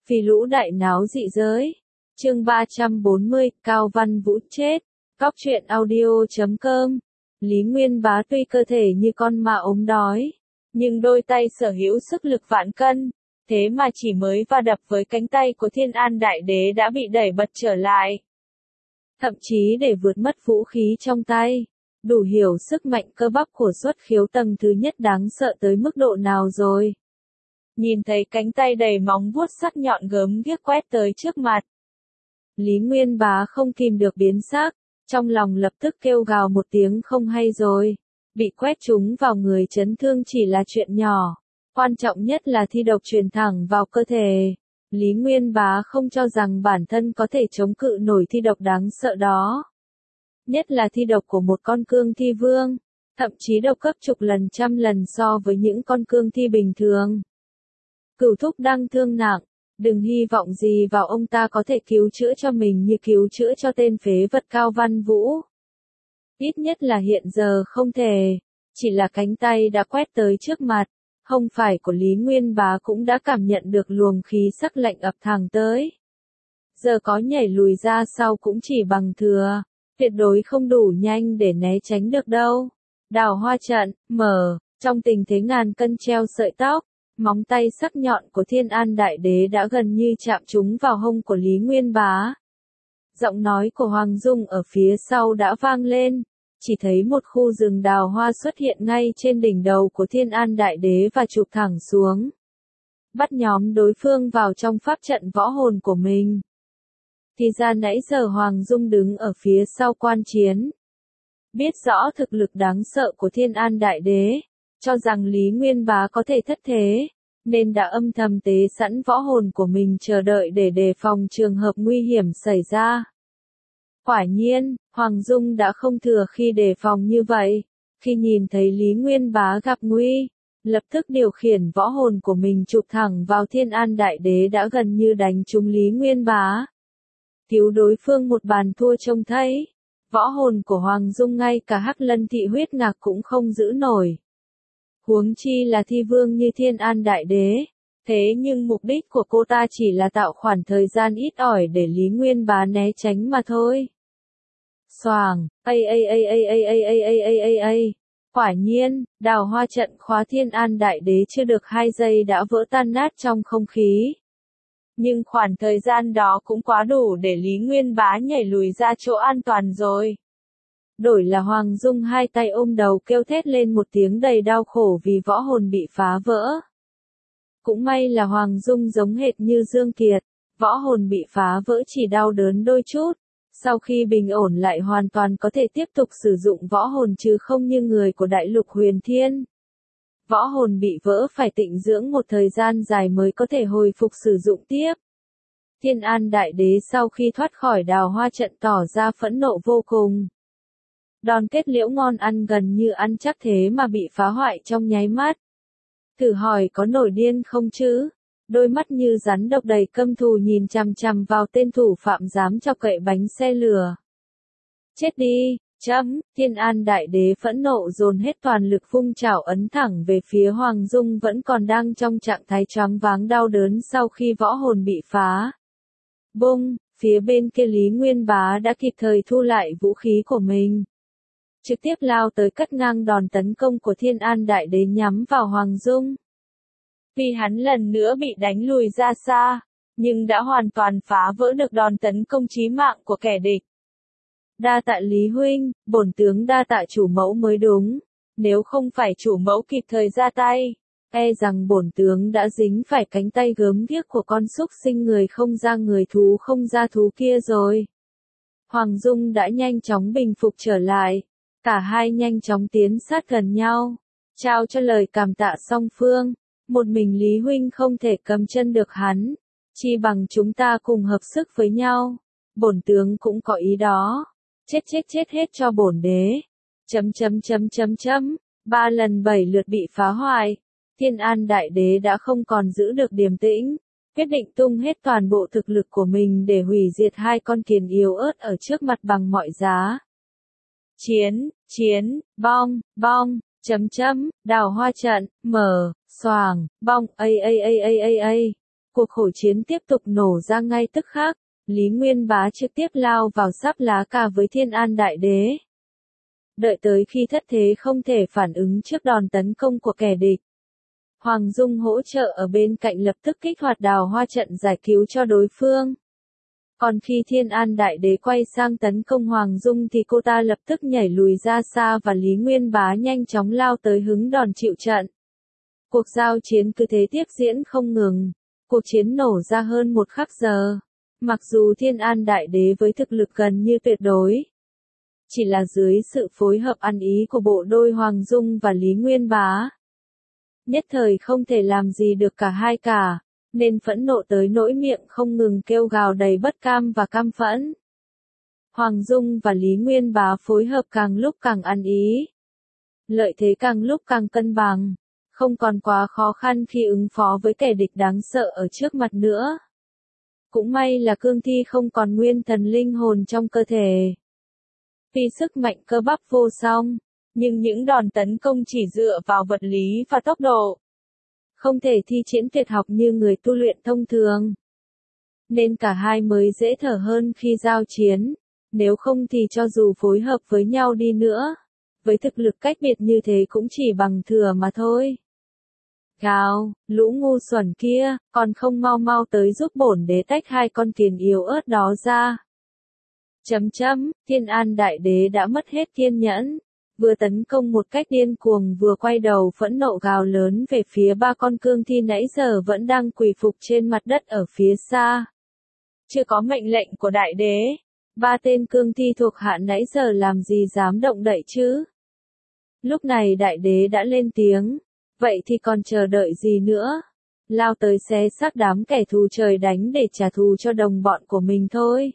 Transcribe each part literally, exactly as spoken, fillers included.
Phi lũ đại náo dị giới. Chương ba trăm bốn mươi, Cao Văn Vũ chết. Cóc truyện audio chấm com. Lý Nguyên Bá tuy cơ thể như con ma ốm đói, nhưng đôi tay sở hữu sức lực vạn cân, thế mà chỉ mới va đập với cánh tay của Thiên An Đại Đế đã bị đẩy bật trở lại. Thậm chí để vượt mất vũ khí trong tay, đủ hiểu sức mạnh cơ bắp của xuất khiếu tầng thứ nhất đáng sợ tới mức độ nào rồi. Nhìn thấy cánh tay đầy móng vuốt sắc nhọn gớm ghiếc quét tới trước mặt, Lý Nguyên Bá không kìm được biến sắc, trong lòng lập tức kêu gào một tiếng không hay rồi. Bị quét trúng vào người chấn thương chỉ là chuyện nhỏ, quan trọng nhất là thi độc truyền thẳng vào cơ thể. Lý Nguyên Bá không cho rằng bản thân có thể chống cự nổi thi độc đáng sợ đó. Nhất là thi độc của một con cương thi vương, thậm chí độc gấp chục lần trăm lần so với những con cương thi bình thường. Cửu thúc đang thương nặng, đừng hy vọng gì vào ông ta có thể cứu chữa cho mình như cứu chữa cho tên phế vật Cao Văn Vũ. Ít nhất là hiện giờ không thể, chỉ là cánh tay đã quét tới trước mặt, không phải của Lý Nguyên Bá cũng đã cảm nhận được luồng khí sắc lạnh ập thẳng tới. Giờ có nhảy lùi ra sau cũng chỉ bằng thừa, tuyệt đối không đủ nhanh để né tránh được đâu. Đào hoa trận, mở, trong tình thế ngàn cân treo sợi tóc, móng tay sắc nhọn của Thiên An Đại Đế đã gần như chạm trúng vào hông của Lý Nguyên Bá. Giọng nói của Hoàng Dung ở phía sau đã vang lên, chỉ thấy một khu rừng đào hoa xuất hiện ngay trên đỉnh đầu của Thiên An Đại Đế và chụp thẳng xuống. Bắt nhóm đối phương vào trong pháp trận võ hồn của mình. Thì ra nãy giờ Hoàng Dung đứng ở phía sau quan chiến. Biết rõ thực lực đáng sợ của Thiên An Đại Đế, cho rằng Lý Nguyên Bá có thể thất thế, nên đã âm thầm tế sẵn võ hồn của mình chờ đợi để đề phòng trường hợp nguy hiểm xảy ra. Quả nhiên, Hoàng Dung đã không thừa khi đề phòng như vậy, khi nhìn thấy Lý Nguyên Bá gặp nguy, lập tức điều khiển võ hồn của mình chụp thẳng vào Thiên An Đại Đế đã gần như đánh trúng Lý Nguyên Bá. Cứu đối phương một bàn thua trông thấy, võ hồn của Hoàng Dung ngay cả Hắc Lân Thị huyết ngạc cũng không giữ nổi. Huống chi là thi vương như Thiên An Đại Đế, thế nhưng mục đích của cô ta chỉ là tạo khoảng thời gian ít ỏi để Lý Nguyên Bá né tránh mà thôi. Xoàng, ây ây ây ây ây ây ây ây ây ây ây. Quả nhiên, đào hoa trận khóa Thiên An Đại Đế chưa được hai giây đã vỡ tan nát trong không khí. Nhưng khoảng thời gian đó cũng quá đủ để Lý Nguyên Bá nhảy lùi ra chỗ an toàn rồi. Đổi là Hoàng Dung hai tay ôm đầu kêu thét lên một tiếng đầy đau khổ vì võ hồn bị phá vỡ. Cũng may là Hoàng Dung giống hệt như Dương Kiệt, võ hồn bị phá vỡ chỉ đau đớn đôi chút, sau khi bình ổn lại hoàn toàn có thể tiếp tục sử dụng võ hồn chứ không như người của Đại Lục Huyền Thiên. Võ hồn bị vỡ phải tịnh dưỡng một thời gian dài mới có thể hồi phục sử dụng tiếp. Thiên An Đại Đế sau khi thoát khỏi đào hoa trận tỏ ra phẫn nộ vô cùng. Đòn kết liễu ngon ăn gần như ăn chắc thế mà bị phá hoại trong nháy mắt. Thử hỏi có nổi điên không chứ? Đôi mắt như rắn độc đầy căm thù nhìn chằm chằm vào tên thủ phạm dám chọc cậy bánh xe lửa. Chết đi, chấm, Thiên An Đại Đế phẫn nộ dồn hết toàn lực vung chảo ấn thẳng về phía Hoàng Dung vẫn còn đang trong trạng thái choáng váng đau đớn sau khi võ hồn bị phá. Bung, phía bên kia Lý Nguyên Bá đã kịp thời thu lại vũ khí của mình. Trực tiếp lao tới cắt ngang đòn tấn công của Thiên An Đại Đế nhắm vào Hoàng Dung. Vì hắn lần nữa bị đánh lùi ra xa, nhưng đã hoàn toàn phá vỡ được đòn tấn công chí mạng của kẻ địch. Đa tạ Lý huynh, bổn tướng đa tạ chủ mẫu mới đúng, nếu không phải chủ mẫu kịp thời ra tay, e rằng bổn tướng đã dính phải cánh tay gớm ghiếc của con súc sinh người không ra người thú không ra thú kia rồi. Hoàng Dung đã nhanh chóng bình phục trở lại, cả hai nhanh chóng tiến sát gần nhau, trao cho lời cảm tạ song phương. Một mình Lý huynh không thể cầm chân được hắn, chi bằng chúng ta cùng hợp sức với nhau. Bổn tướng cũng có ý đó. Chết chết chết hết cho bổn đế. Chấm chấm chấm chấm chấm. Ba lần bảy lượt bị phá hoại. Thiên An Đại Đế đã không còn giữ được điềm tĩnh, quyết định tung hết toàn bộ thực lực của mình để hủy diệt hai con kiến yếu ớt ở trước mặt bằng mọi giá. Chiến, chiến, bong, bong. Chấm chấm, đào hoa trận, mở, xoàng, bong, ây ây ây ây ây ây. Cuộc khổ chiến tiếp tục nổ ra ngay tức khắc, Lý Nguyên Bá trực tiếp lao vào sáp lá cà với Thiên An Đại Đế. Đợi tới khi thất thế không thể phản ứng trước đòn tấn công của kẻ địch, Hoàng Dung hỗ trợ ở bên cạnh lập tức kích hoạt đào hoa trận giải cứu cho đối phương. Còn khi Thiên An Đại Đế quay sang tấn công Hoàng Dung thì cô ta lập tức nhảy lùi ra xa và Lý Nguyên Bá nhanh chóng lao tới hứng đòn chịu trận. Cuộc giao chiến cứ thế tiếp diễn không ngừng, cuộc chiến nổ ra hơn một khắc giờ. Mặc dù Thiên An Đại Đế với thực lực gần như tuyệt đối, chỉ là dưới sự phối hợp ăn ý của bộ đôi Hoàng Dung và Lý Nguyên Bá, nhất thời không thể làm gì được cả hai cả, nên phẫn nộ tới nỗi miệng không ngừng kêu gào đầy bất cam và căm phẫn. Hoàng Dung và Lý Nguyên Bá phối hợp càng lúc càng ăn ý, lợi thế càng lúc càng cân bằng, không còn quá khó khăn khi ứng phó với kẻ địch đáng sợ ở trước mặt nữa. Cũng may là cương thi không còn nguyên thần linh hồn trong cơ thể. Tuy sức mạnh cơ bắp vô song, nhưng những đòn tấn công chỉ dựa vào vật lý và tốc độ, không thể thi triển tuyệt học như người tu luyện thông thường. Nên cả hai mới dễ thở hơn khi giao chiến, nếu không thì cho dù phối hợp với nhau đi nữa, với thực lực cách biệt như thế cũng chỉ bằng thừa mà thôi. Gào, lũ ngu xuẩn kia, còn không mau mau tới giúp bổn đế tách hai con kiến yếu ớt đó ra. Chấm chấm, Thiên An Đại Đế đã mất hết kiên nhẫn, vừa tấn công một cách điên cuồng vừa quay đầu phẫn nộ gào lớn về phía ba con cương thi nãy giờ vẫn đang quỳ phục trên mặt đất ở phía xa. Chưa có mệnh lệnh của Đại Đế, ba tên cương thi thuộc hạ nãy giờ làm gì dám động đậy chứ? Lúc này Đại Đế đã lên tiếng. Vậy thì còn chờ đợi gì nữa? Lao tới xé xác đám kẻ thù trời đánh để trả thù cho đồng bọn của mình thôi.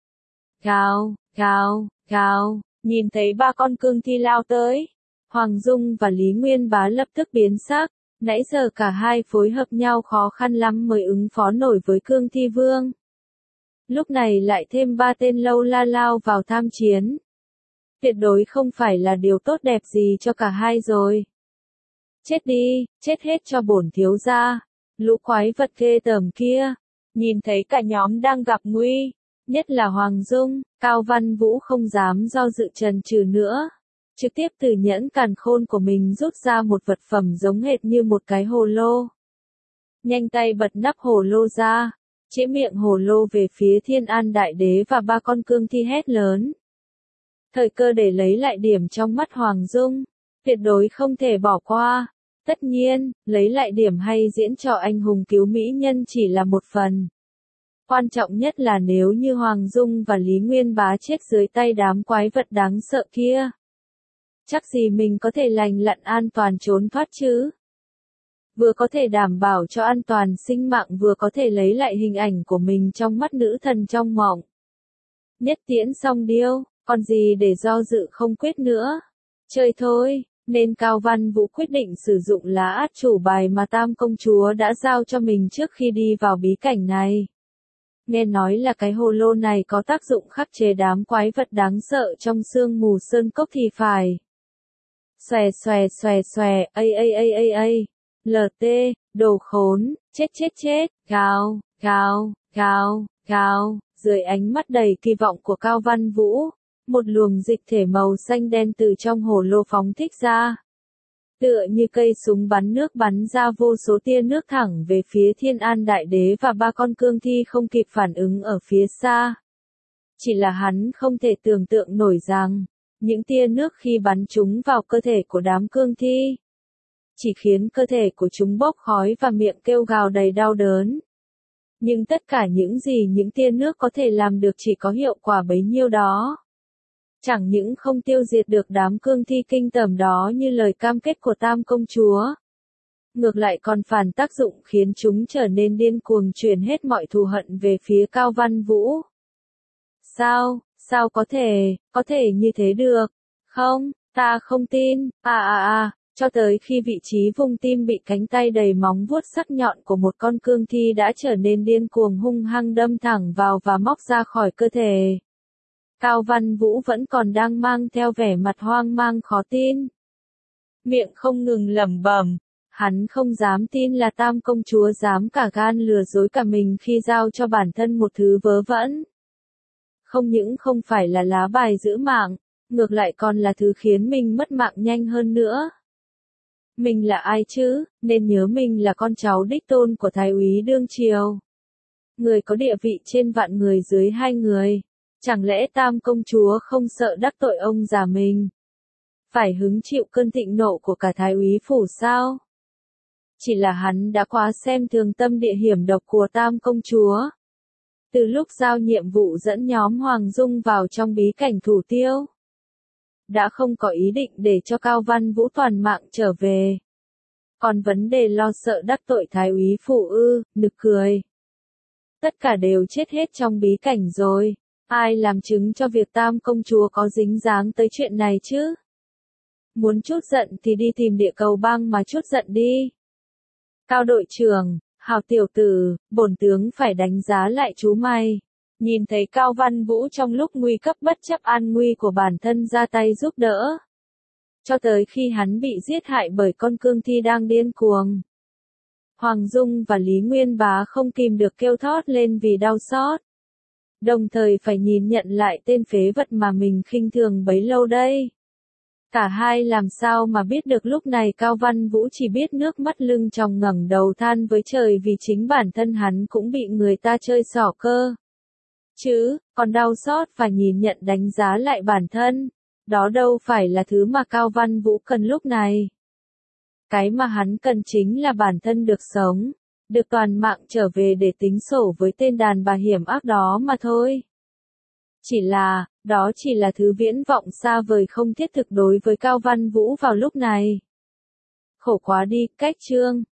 Gào, gào, gào, nhìn thấy ba con cương thi lao tới. Hoàng Dung và Lý Nguyên Bá lập tức biến sắc, nãy giờ cả hai phối hợp nhau khó khăn lắm mới ứng phó nổi với cương thi vương. Lúc này lại thêm ba tên lâu la lao vào tham chiến. Tuyệt đối không phải là điều tốt đẹp gì cho cả hai rồi. Chết đi, chết hết cho bổn thiếu gia, lũ quái vật ghê tởm kia. Nhìn thấy cả nhóm đang gặp nguy, nhất là Hoàng Dung, Cao Văn Vũ không dám do dự chần chừ nữa. Trực tiếp từ nhẫn càn khôn của mình rút ra một vật phẩm giống hệt như một cái hồ lô. Nhanh tay bật nắp hồ lô ra, chĩa miệng hồ lô về phía Thiên An Đại Đế và ba con cương thi hét lớn. Thời cơ để lấy lại điểm trong mắt Hoàng Dung, tuyệt đối không thể bỏ qua. Tất nhiên, lấy lại điểm hay diễn trò anh hùng cứu mỹ nhân chỉ là một phần. Quan trọng nhất là nếu như Hoàng Dung và Lý Nguyên Bá chết dưới tay đám quái vật đáng sợ kia, chắc gì mình có thể lành lặn an toàn trốn thoát chứ. Vừa có thể đảm bảo cho an toàn sinh mạng vừa có thể lấy lại hình ảnh của mình trong mắt nữ thần trong mộng. Nhất tiễn xong điêu, còn gì để do dự không quyết nữa. Chơi thôi. Nên Cao Văn Vũ quyết định sử dụng lá át chủ bài mà Tam Công Chúa đã giao cho mình trước khi đi vào bí cảnh này. Nghe nói là cái hồ lô này có tác dụng khắc chế đám quái vật đáng sợ trong sương mù sơn cốc thì phải. Xòe xòe xòe xòe, ây ây ây ây ây, lờ tê, đồ khốn, chết chết chết, gào, gào, gào, gào, dưới ánh mắt đầy kỳ vọng của Cao Văn Vũ. Một luồng dịch thể màu xanh đen từ trong hồ lô phóng thích ra. Tựa như cây súng bắn nước bắn ra vô số tia nước thẳng về phía Thiên An Đại Đế và ba con cương thi không kịp phản ứng ở phía xa. Chỉ là hắn không thể tưởng tượng nổi rằng, những tia nước khi bắn chúng vào cơ thể của đám cương thi, chỉ khiến cơ thể của chúng bốc khói và miệng kêu gào đầy đau đớn. Nhưng tất cả những gì những tia nước có thể làm được chỉ có hiệu quả bấy nhiêu đó. Chẳng những không tiêu diệt được đám cương thi kinh tởm đó như lời cam kết của Tam Công Chúa. Ngược lại còn phản tác dụng khiến chúng trở nên điên cuồng chuyển hết mọi thù hận về phía Cao Văn Vũ. Sao, sao có thể, có thể như thế được? Không, ta không tin, à à à, cho tới khi vị trí vùng tim bị cánh tay đầy móng vuốt sắc nhọn của một con cương thi đã trở nên điên cuồng hung hăng đâm thẳng vào và móc ra khỏi cơ thể. Cao Văn Vũ vẫn còn đang mang theo vẻ mặt hoang mang khó tin. Miệng không ngừng lẩm bẩm, Hắn không dám tin là Tam công chúa dám cả gan lừa dối cả mình khi giao cho bản thân một thứ vớ vẩn. Không những không phải là lá bài giữ mạng, ngược lại còn là thứ khiến mình mất mạng nhanh hơn nữa. Mình là ai chứ, nên nhớ mình là con cháu đích tôn của thái úy đương triều. Người có địa vị trên vạn người dưới hai người. Chẳng lẽ Tam công chúa không sợ đắc tội ông già mình? Phải hứng chịu cơn thịnh nộ của cả thái úy phủ sao? Chỉ là hắn đã quá xem thường tâm địa hiểm độc của Tam công chúa. Từ lúc giao nhiệm vụ dẫn nhóm Hoàng Dung vào trong bí cảnh Thủ Tiêu, đã không có ý định để cho Cao Văn Vũ toàn mạng trở về. Còn vấn đề lo sợ đắc tội thái úy phủ ư, nực cười. Tất cả đều chết hết trong bí cảnh rồi. Ai làm chứng cho việc Tam công chúa có dính dáng tới chuyện này chứ? Muốn chút giận thì đi tìm địa cầu bang mà chút giận đi. Cao đội trưởng, hào tiểu tử, bổn tướng phải đánh giá lại chú mày. Nhìn thấy Cao Văn Vũ trong lúc nguy cấp bất chấp an nguy của bản thân ra tay giúp đỡ. Cho tới khi hắn bị giết hại bởi con cương thi đang điên cuồng. Hoàng Dung và Lý Nguyên Bá không kìm được kêu thót lên vì đau xót. Đồng thời phải nhìn nhận lại tên phế vật mà mình khinh thường bấy lâu đây. Cả hai làm sao mà biết được lúc này Cao Văn Vũ chỉ biết nước mắt lưng tròng ngẩng đầu than với trời vì chính bản thân hắn cũng bị người ta chơi xỏ cơ. Chứ, còn đau xót và nhìn nhận đánh giá lại bản thân. Đó đâu phải là thứ mà Cao Văn Vũ cần lúc này. Cái mà hắn cần chính là bản thân được sống. Được toàn mạng trở về để tính sổ với tên đàn bà hiểm ác đó mà thôi. Chỉ là, đó chỉ là thứ viễn vọng xa vời không thiết thực đối với Cao Văn Vũ vào lúc này. Khổ quá đi, cách chương.